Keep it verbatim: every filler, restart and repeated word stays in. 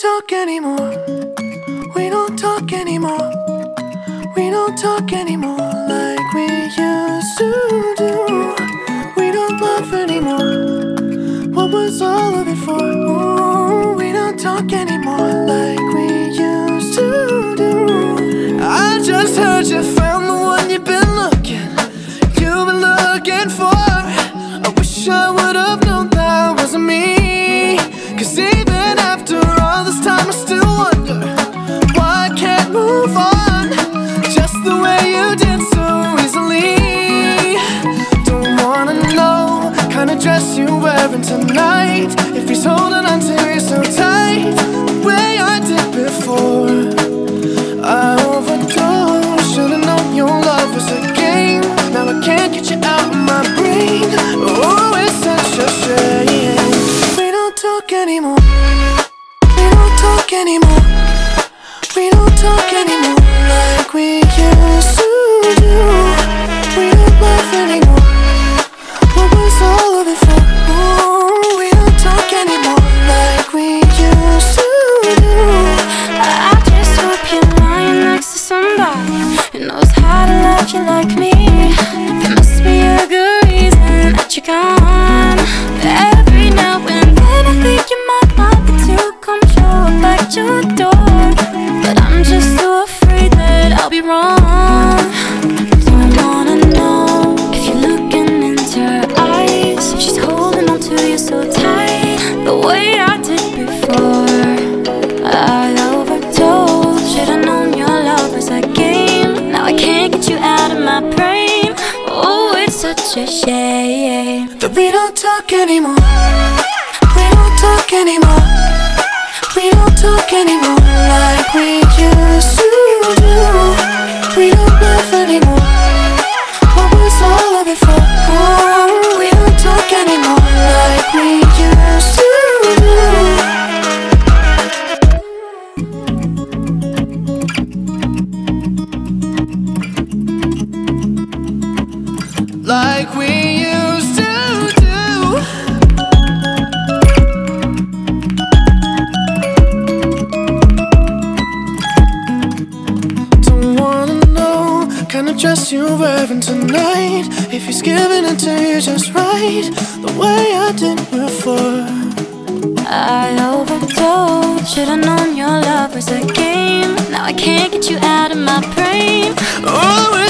talk anymore. We don't talk anymore. We don't talk anymore like we used to do. We don't laugh anymore. What was all of it for? Ooh, we don't talk anymore like we used to do. I just heard you found the one you've been looking, you've been looking for. I wish I would've known that wasn't me. Cause even after all this time I still wonder why I can't move on just the way you did so easily. Don't wanna know kind of dress you're wearing tonight, if he's holding on to you so tight the way I did before. I overdosed, should've known your love was a game. Now I can't get you out of my brain. Oh, it's such a shame. We don't talk anymore. We don't talk anymore. We don't talk anymore like we used to do. We don't laugh anymore. What was all of it for? Ooh, we don't talk anymore like we used to do. I just hope you're lying next to somebody who knows how to love you like me. There must be a good reason that you're gone. Every now and then I think you might want me to come show up at your door, but I'm just so afraid that I'll be wrong. Don't wanna know if you're looking into her eyes, if she's holding on to you so tight the way I did before. I overdosed, should've known your love was a game. Now I can't get you out of my brain. Oh, it's such a shame that we don't talk anymore. We don't talk anymore. We don't talk anymore like we used to do. We don't laugh anymore. What was all of it for? Oh, we don't talk anymore like we used to do. Like we used to do. Don't wanna know kind of dress you're wearing tonight, if he's giving it to you just right the way I did before. I overdosed, should've known your love was a game. Now I can't get you out of my brain. Oh,